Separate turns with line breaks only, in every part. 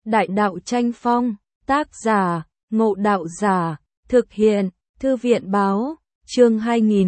Đại đạo tranh phong, tác giả, Ngộ Đạo Giả, thực hiện, Thư viện báo, chương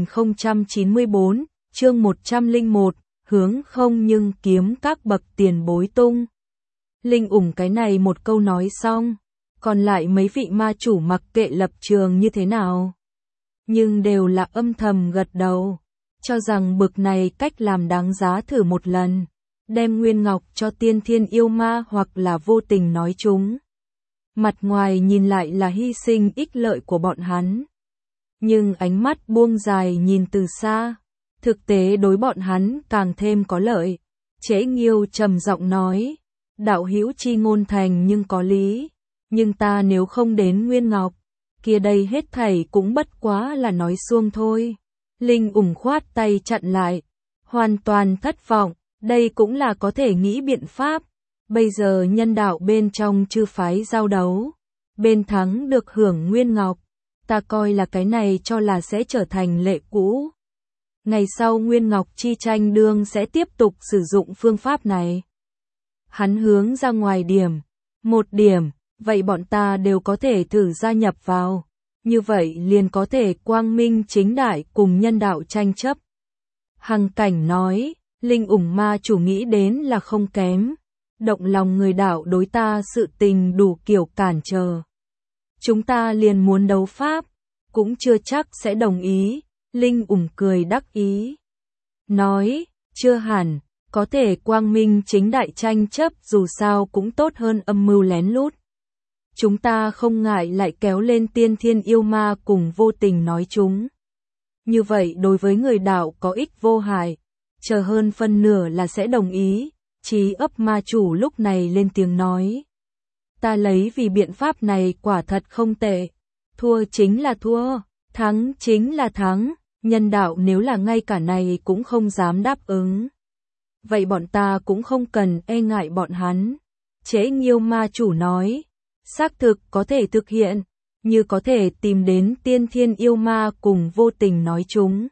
2094, chương 101, hướng không nhưng kiếm các bậc tiền bối tung. Linh ủng cái này một câu nói xong, còn lại mấy vị ma chủ mặc kệ lập trường như thế nào. Nhưng đều là âm thầm gật đầu, cho rằng bực này cách làm đáng giá thử một lần, đem Nguyên Ngọc cho Tiên Thiên yêu ma hoặc là vô tình nói chúng. Mặt ngoài nhìn lại là hy sinh ích lợi của bọn hắn. Nhưng ánh mắt buông dài nhìn từ xa, thực tế đối bọn hắn càng thêm có lợi. Chế Nghiêu trầm giọng nói, đạo hữu chi ngôn thành nhưng có lý, nhưng ta nếu không đến Nguyên Ngọc, kia đây hết thảy cũng bất quá là nói suông thôi. Linh ủng khoát tay chặn lại, hoàn toàn thất vọng, đây cũng là có thể nghĩ biện pháp. Bây giờ nhân đạo bên trong chư phái giao đấu, bên thắng được hưởng Nguyên Ngọc, ta coi là cái này cho là sẽ trở thành lệ cũ. Ngày sau Nguyên Ngọc chi tranh đương sẽ tiếp tục sử dụng phương pháp này. Hắn hướng ra ngoài một điểm, vậy bọn ta đều có thể thử gia nhập vào, như vậy liền có thể quang minh chính đại cùng nhân đạo tranh chấp. Hằng Cảnh nói, Linh ủng ma chủ nghĩ đến là không kém, động lòng người đạo đối ta sự tình đủ kiểu cản trở. Chúng ta liền muốn đấu pháp, cũng chưa chắc sẽ đồng ý. Linh ủng cười đắc ý, nói, chưa hẳn, có thể quang minh chính đại tranh chấp dù sao cũng tốt hơn âm mưu lén lút. Chúng ta không ngại lại kéo lên Tiên Thiên yêu ma cùng vô tình nói chúng. Như vậy đối với người đạo có ích vô hại, chờ hơn phân nửa là sẽ đồng ý. Chí ấp ma chủ lúc này lên tiếng nói, ta lấy vì biện pháp này quả thật không tệ, thua chính là thua, thắng chính là thắng, nhân đạo nếu là ngay cả này cũng không dám đáp ứng. Vậy bọn ta cũng không cần e ngại bọn hắn. Chế Nghiêu ma chủ nói, xác thực có thể thực hiện, như có thể tìm đến Tiên Thiên yêu ma cùng vô tình nói chúng.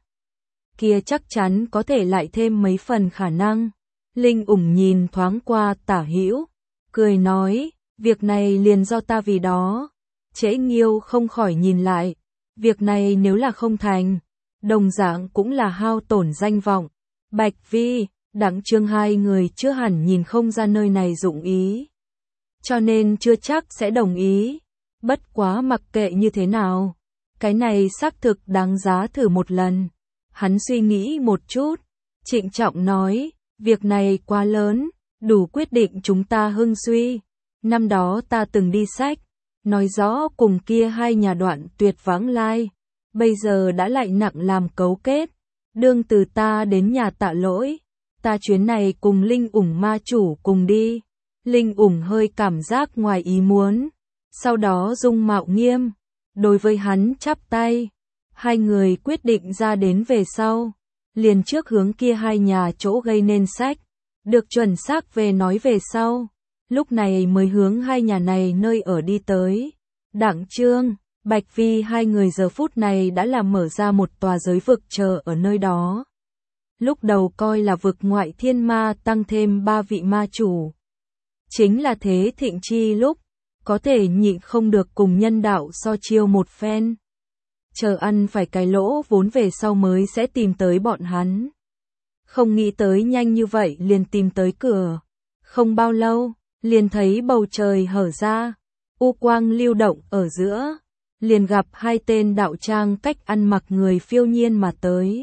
Kia chắc chắn có thể lại thêm mấy phần khả năng. Linh ủng nhìn thoáng qua Tả Hữu, cười nói, việc này liền do ta vì đó. Chế Nghiêu không khỏi nhìn lại, việc này nếu là không thành, đồng dạng cũng là hao tổn danh vọng. Bạch Vi, Đặng Trương hai người chưa hẳn nhìn không ra nơi này dụng ý, cho nên chưa chắc sẽ đồng ý. Bất quá mặc kệ như thế nào, cái này xác thực đáng giá thử một lần. Hắn suy nghĩ một chút, trịnh trọng nói, việc này quá lớn, đủ quyết định chúng ta hưng suy. Năm đó ta từng đi sách, nói rõ cùng kia hai nhà đoạn tuyệt vãng lai, bây giờ đã lại nặng làm cấu kết. Đương từ ta đến nhà tạ lỗi, ta chuyến này cùng Linh ủng ma chủ cùng đi. Linh ủng hơi cảm giác ngoài ý muốn, sau đó dung mạo nghiêm, đối với hắn chắp tay. Hai người quyết định ra đến về sau, liền trước hướng kia hai nhà chỗ gây nên sách, được chuẩn xác về nói về sau, lúc này mới hướng hai nhà này nơi ở đi tới. Đặng Trương, Bạch Vi hai người giờ phút này đã làm mở ra một tòa giới vực chờ ở nơi đó. Lúc đầu coi là vực ngoại thiên ma tăng thêm 3 vị ma chủ. Chính là thế thịnh chi lúc, có thể nhịn không được cùng nhân đạo so chiêu một phen. Chờ ăn phải cái lỗ vốn về sau mới sẽ tìm tới bọn hắn. Không nghĩ tới nhanh như vậy liền tìm tới cửa. Không bao lâu, liền thấy bầu trời hở ra, u quang lưu động ở giữa, liền gặp hai tên đạo trang cách ăn mặc người phiêu nhiên mà tới.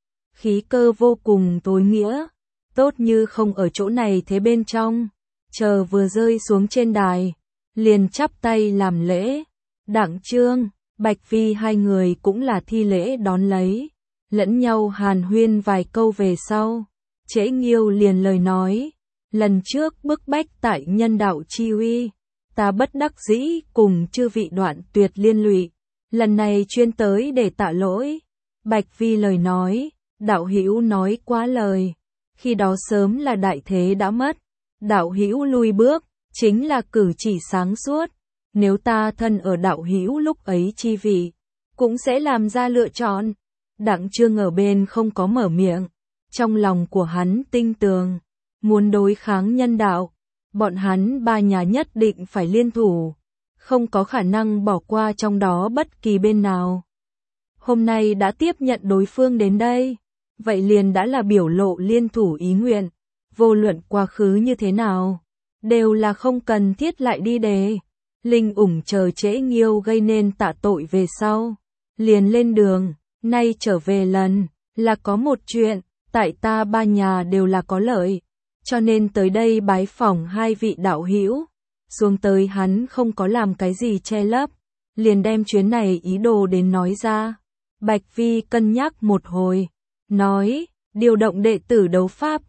Khí cơ vô cùng tối nghĩa, tốt như không ở chỗ này thế bên trong. Chờ vừa rơi xuống trên đài, liền chắp tay làm lễ. Đặng Trương, Bạch Vi hai người cũng là thi lễ đón lấy, lẫn nhau hàn huyên vài câu về sau. Chế Nghiêu liền lời nói, lần trước bức bách tại nhân đạo chi uy, ta bất đắc dĩ cùng chư vị đoạn tuyệt liên lụy, lần này chuyên tới để tạ lỗi. Bạch Vi lời nói, đạo hữu nói quá lời, khi đó sớm là đại thế đã mất, đạo hữu lui bước, chính là cử chỉ sáng suốt. Nếu ta thân ở đạo hữu lúc ấy chi vị, cũng sẽ làm ra lựa chọn. Đặng Trương ở bên không có mở miệng, trong lòng của hắn tinh tường, muốn đối kháng nhân đạo, bọn hắn ba nhà nhất định phải liên thủ, không có khả năng bỏ qua trong đó bất kỳ bên nào. Hôm nay đã tiếp nhận đối phương đến đây, vậy liền đã là biểu lộ liên thủ ý nguyện, vô luận quá khứ như thế nào, đều là không cần thiết lại đi đề. Linh ủng chờ trễ Nghiêu gây nên tạ tội về sau, liền lên đường, nay trở về lần, là có một chuyện, tại ta ba nhà đều là có lợi, cho nên tới đây bái phỏng hai vị đạo hữu. Xuống tới hắn không có làm cái gì che lấp, liền đem chuyến này ý đồ đến nói ra. Bạch Vi cân nhắc một hồi, nói, điều động đệ tử đấu pháp,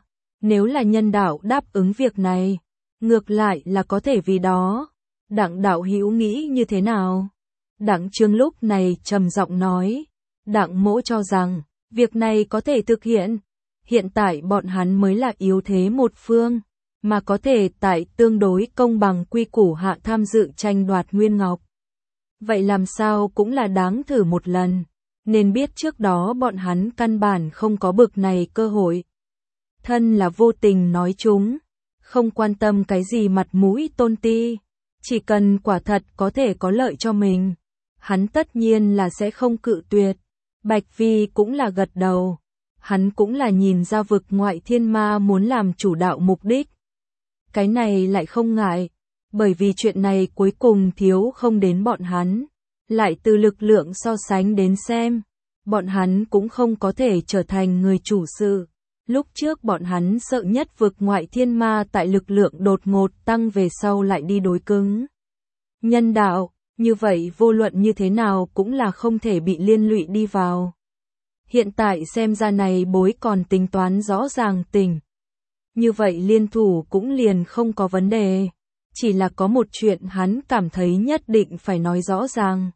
nếu là nhân đạo đáp ứng việc này, ngược lại là có thể vì đó. Đặng đạo hữu nghĩ như thế nào? Đặng Trương lúc này trầm giọng nói, Đặng mỗ cho rằng, việc này có thể thực hiện. Hiện tại bọn hắn mới là yếu thế một phương, mà có thể tại tương đối công bằng quy củ hạ tham dự tranh đoạt Nguyên Ngọc. Vậy làm sao cũng là đáng thử một lần, nên biết trước đó bọn hắn căn bản không có bực này cơ hội. Thân là vô tình nói chúng, không quan tâm cái gì mặt mũi tôn ti, chỉ cần quả thật có thể có lợi cho mình, hắn tất nhiên là sẽ không cự tuyệt. Bạch Vi cũng là gật đầu, hắn cũng là nhìn ra vực ngoại thiên ma muốn làm chủ đạo mục đích. Cái này lại không ngại, bởi vì chuyện này cuối cùng thiếu không đến bọn hắn, lại từ lực lượng so sánh đến xem, bọn hắn cũng không có thể trở thành người chủ sự. Lúc trước bọn hắn sợ nhất vực ngoại thiên ma tại lực lượng đột ngột tăng về sau lại đi đối cứng nhân đạo, như vậy vô luận như thế nào cũng là không thể bị liên lụy đi vào. Hiện tại xem ra này bối còn tính toán rõ ràng tình. Như vậy liên thủ cũng liền không có vấn đề, chỉ là có một chuyện hắn cảm thấy nhất định phải nói rõ ràng.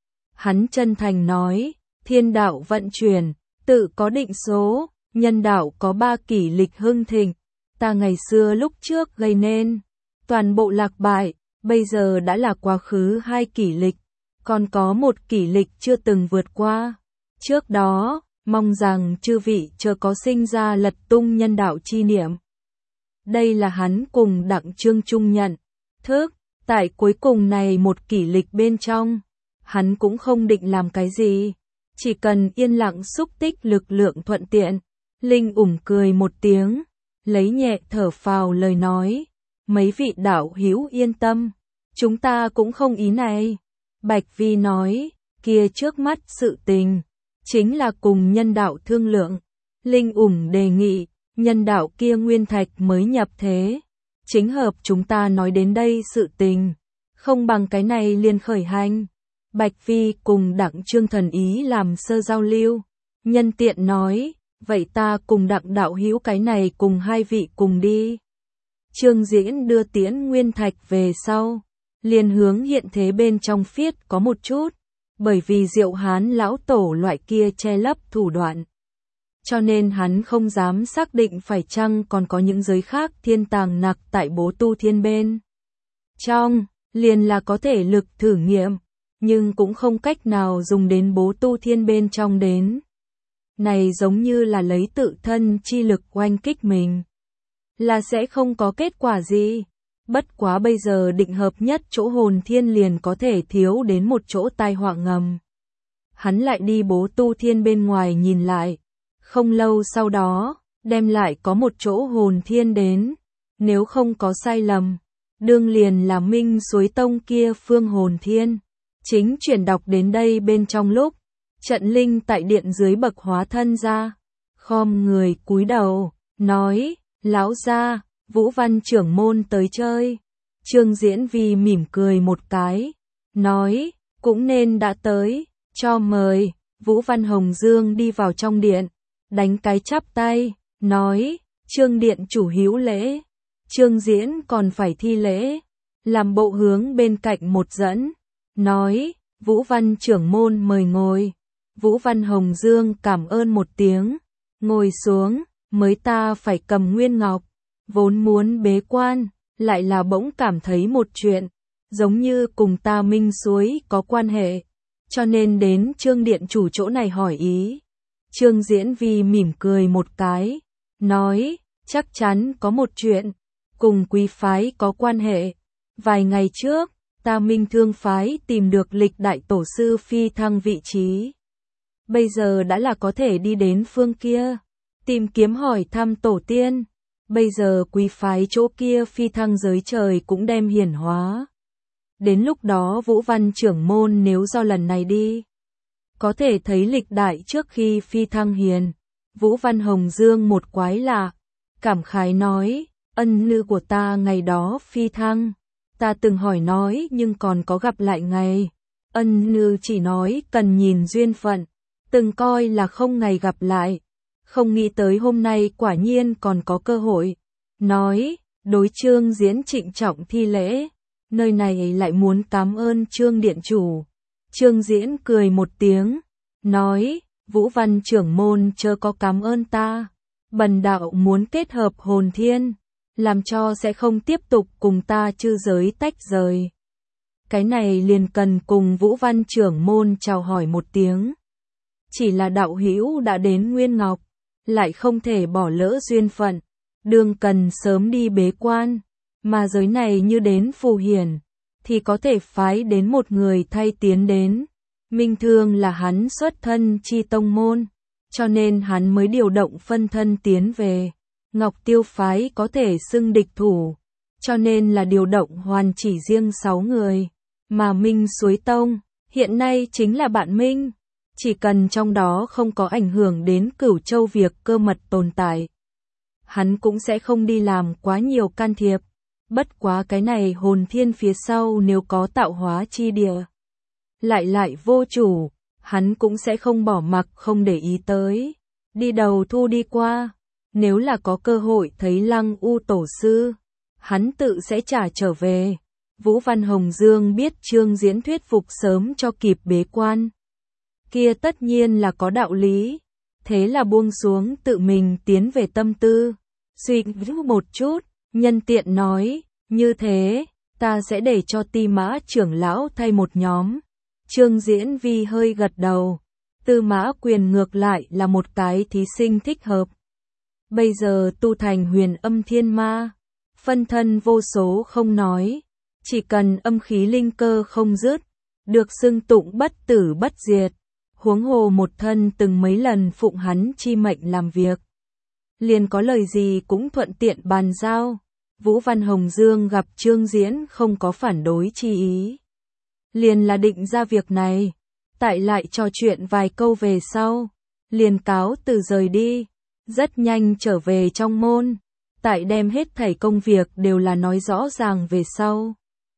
Hắn chân thành nói, thiên đạo vận chuyển, tự có định số, nhân đạo có 3 kỷ lịch hưng thịnh, ta ngày xưa lúc trước gây nên, toàn bộ lạc bại, bây giờ đã là quá khứ 2 kỷ lịch, còn có 1 kỷ lịch chưa từng vượt qua. Trước đó, mong rằng chư vị chớ có sinh ra lật tung nhân đạo chi niệm. Đây là hắn cùng Đặng Trương chung nhận thức, tại cuối cùng này 1 kỷ lịch bên trong, hắn cũng không định làm cái gì, chỉ cần yên lặng xúc tích lực lượng thuận tiện. Linh ủng cười một tiếng, lấy nhẹ thở phào lời nói, mấy vị đạo hữu yên tâm, chúng ta cũng không ý này. Bạch Vi nói, kia trước mắt sự tình, chính là cùng nhân đạo thương lượng. Linh ủng đề nghị, nhân đạo kia nguyên thạch mới nhập thế, chính hợp chúng ta nói đến đây sự tình, không bằng cái này liền khởi hành. Bạch Vi cùng Đặng Trương thần ý làm sơ giao lưu, nhân tiện nói, vậy ta cùng Đặng đạo hữu cái này cùng hai vị cùng đi. Trương Diễn đưa tiễn nguyên thạch về sau, liền hướng hiện thế bên trong phiết có một chút, bởi vì Diệu Hán lão tổ loại kia che lấp thủ đoạn, cho nên hắn không dám xác định phải chăng còn có những giới khác thiên tàng nặc tại Bố Tu Thiên bên trong, liền là có thể lực thử nghiệm, nhưng cũng không cách nào dùng đến Bố Tu Thiên bên trong đến. Này giống như là lấy tự thân chi lực oanh kích mình, là sẽ không có kết quả gì. Bất quá bây giờ định hợp nhất chỗ hồn thiên liền có thể thiếu đến một chỗ tai họa ngầm. Hắn lại đi Bố Tu Thiên bên ngoài nhìn lại, không lâu sau đó, đem lại có một chỗ hồn thiên đến, nếu không có sai lầm, đương liền là Minh Suối Tông kia phương hồn thiên. Chính chuyển đọc đến đây bên trong lúc, Trận Linh tại điện dưới bậc hóa thân ra, khom người cúi đầu, nói, lão gia, Vũ Văn trưởng môn tới chơi. Trương Diễn Vi mỉm cười một cái, nói, cũng nên đã tới, cho mời. Vũ Văn Hồng Dương đi vào trong điện, đánh cái chắp tay, nói, Trương điện chủ hữu lễ. Trương Diễn còn phải thi lễ, làm bộ hướng bên cạnh một dẫn, nói, Vũ Văn trưởng môn mời ngồi. Vũ Văn Hồng Dương cảm ơn một tiếng, ngồi xuống, mới ta phải cầm Nguyên Ngọc, vốn muốn bế quan, lại là bỗng cảm thấy một chuyện, giống như cùng ta Minh Suối có quan hệ, cho nên đến Trương điện chủ chỗ này hỏi ý. Trương Diễn Vi mỉm cười một cái, nói, chắc chắn có một chuyện, cùng quý phái có quan hệ. Vài ngày trước, ta Minh Thương phái tìm được lịch đại tổ sư phi thăng vị trí. Bây giờ đã là có thể đi đến phương kia, tìm kiếm hỏi thăm tổ tiên. Bây giờ quý phái chỗ kia phi thăng giới trời cũng đem hiển hóa. Đến lúc đó Vũ Văn trưởng môn nếu do lần này đi, có thể thấy lịch đại trước khi phi thăng hiền. Vũ Văn Hồng Dương một quái lạ, cảm khái nói, ân nữ của ta ngày đó phi thăng. Ta từng hỏi nói nhưng còn có gặp lại ngày. Ân nữ chỉ nói cần nhìn duyên phận, từng coi là không ngày gặp lại. Không nghĩ tới hôm nay quả nhiên còn có cơ hội. Nói, đối Trương Diễn trịnh trọng thi lễ, nơi này lại muốn cảm ơn Trương điện chủ. Trương Diễn cười một tiếng, nói, Vũ Văn trưởng môn chớ có cảm ơn ta. Bần đạo muốn kết hợp hồn thiên, làm cho sẽ không tiếp tục cùng ta chư giới tách rời. Cái này liền cần cùng Vũ Văn trưởng môn chào hỏi một tiếng. Chỉ là đạo hữu đã đến Nguyên Ngọc, lại không thể bỏ lỡ duyên phận, đương cần sớm đi bế quan, mà giới này như đến phù hiển, thì có thể phái đến một người thay tiến đến. Minh Thương là hắn xuất thân chi tông môn, cho nên hắn mới điều động phân thân tiến về. Ngọc Tiêu phái có thể xưng địch thủ, cho nên là điều động hoàn chỉ riêng 6 người, mà Minh Suối Tông hiện nay chính là bạn Minh. Chỉ cần trong đó không có ảnh hưởng đến Cửu Châu việc cơ mật tồn tại, hắn cũng sẽ không đi làm quá nhiều can thiệp. Bất quá cái này hồn thiên phía sau nếu có tạo hóa chi địa, lại vô chủ, hắn cũng sẽ không bỏ mặc không để ý tới. Đi đầu thu đi qua, nếu là có cơ hội thấy Lăng U tổ sư, hắn tự sẽ trả trở về. Vũ Văn Hồng Dương biết Trương Diễn thuyết phục sớm cho kịp bế quan, kia tất nhiên là có đạo lý, thế là buông xuống tự mình tiến về tâm tư, suy nghĩ một chút, nhân tiện nói, như thế, ta sẽ để cho Ti Mã trưởng lão thay một nhóm. Trương Diễn Vi hơi gật đầu, Tư Mã Quyền ngược lại là một cái thí sinh thích hợp. Bây giờ tu thành huyền âm thiên ma, phân thân vô số không nói, chỉ cần âm khí linh cơ không dứt, được xưng tụng bất tử bất diệt. Huống hồ một thân từng mấy lần phụng hắn chi mệnh làm việc, liền có lời gì cũng thuận tiện bàn giao. Vũ Văn Hồng Dương gặp Trương Diễn không có phản đối chi ý, liền là định ra việc này, tại lại trò chuyện vài câu về sau, liền cáo từ rời đi, rất nhanh trở về trong môn, tại đem hết thảy công việc đều là nói rõ ràng về sau.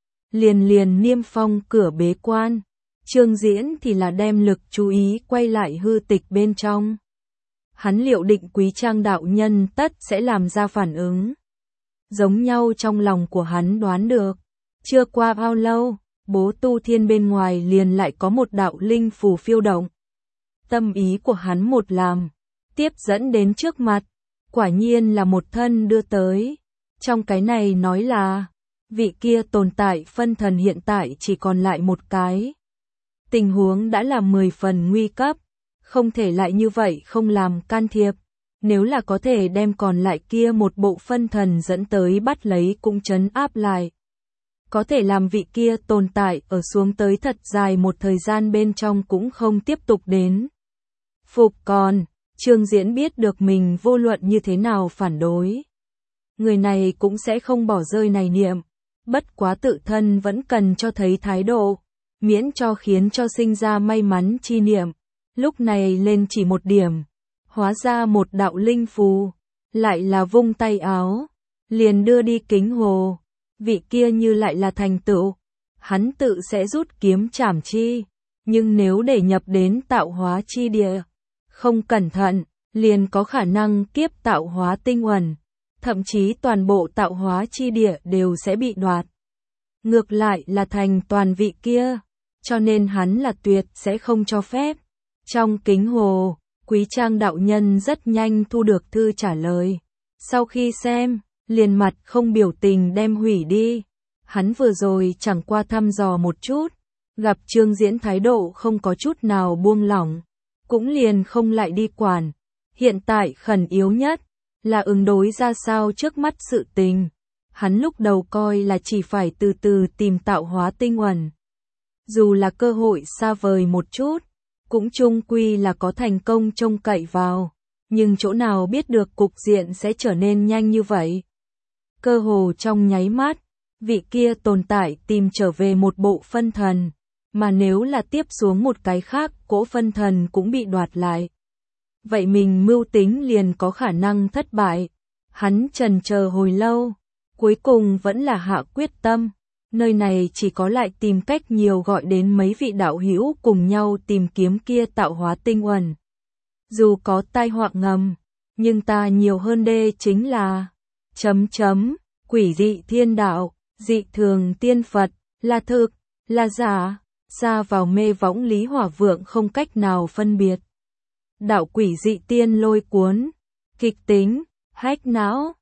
Liền niêm phong cửa bế quan. Trương Diễn thì là đem lực chú ý quay lại hư tịch bên trong. Hắn liệu định Quý Trang đạo nhân tất sẽ làm ra phản ứng. Giống nhau trong lòng của hắn đoán được. Chưa qua bao lâu, Bố Tu Thiên bên ngoài liền lại có một đạo linh phù phiêu động. Tâm ý của hắn một làm, tiếp dẫn đến trước mặt, quả nhiên là một thân đưa tới. Trong cái này nói là, vị kia tồn tại phân thần hiện tại chỉ còn lại một cái. Tình huống đã là 10 phần nguy cấp, không thể lại như vậy không làm can thiệp. Nếu là có thể đem còn lại kia một bộ phân thần dẫn tới bắt lấy cũng trấn áp lại. Có thể làm vị kia tồn tại ở xuống tới thật dài một thời gian bên trong cũng không tiếp tục đến. Phục còn, Trương Diễn biết được mình vô luận như thế nào phản đối. Người này cũng sẽ không bỏ rơi này niệm, bất quá tự thân vẫn cần cho thấy thái độ, miễn cho khiến cho sinh ra may mắn chi niệm. Lúc này lên chỉ một điểm, hóa ra một đạo linh phù, lại là vung tay áo, liền đưa đi Kính Hồ. Vị kia như lại là thành tựu, hắn tự sẽ rút kiếm chảm chi, nhưng nếu để nhập đến tạo hóa chi địa, không cẩn thận, liền có khả năng kiếp tạo hóa tinh uẩn, thậm chí toàn bộ tạo hóa chi địa đều sẽ bị đoạt. Ngược lại là thành toàn vị kia, cho nên hắn là tuyệt sẽ không cho phép. Trong Kính Hồ, Quý Trang đạo nhân rất nhanh thu được thư trả lời. Sau khi xem, liền mặt không biểu tình đem hủy đi. Hắn vừa rồi chẳng qua thăm dò một chút, gặp Trương Diễn thái độ không có chút nào buông lỏng, cũng liền không lại đi quản. Hiện tại khẩn yếu nhất là ứng đối ra sao trước mắt sự tình. hắn lúc đầu coi là chỉ phải từ từ tìm tạo hóa tinh uẩn. Dù là cơ hội xa vời một chút, cũng chung quy là có thành công trông cậy vào, nhưng chỗ nào biết được cục diện sẽ trở nên nhanh như vậy. Cơ hồ trong nháy mắt, vị kia tồn tại tìm trở về một bộ phân thần, mà nếu là tiếp xuống một cái khác, cỗ phân thần cũng bị đoạt lại. Vậy mình mưu tính liền có khả năng thất bại. Hắn chần chờ hồi lâu, cuối cùng vẫn là hạ quyết tâm. Nơi này chỉ có lại tìm cách nhiều gọi đến mấy vị đạo hữu cùng nhau tìm kiếm kia tạo hóa tinh uẩn. Dù có tai họa ngầm, nhưng ta nhiều hơn đê chính là quỷ dị thiên đạo, dị thường tiên Phật, là thực, là giả, xa vào mê võng Lý Hỏa Vượng không cách nào phân biệt. Đạo quỷ dị tiên lôi cuốn, kịch tính, hách não,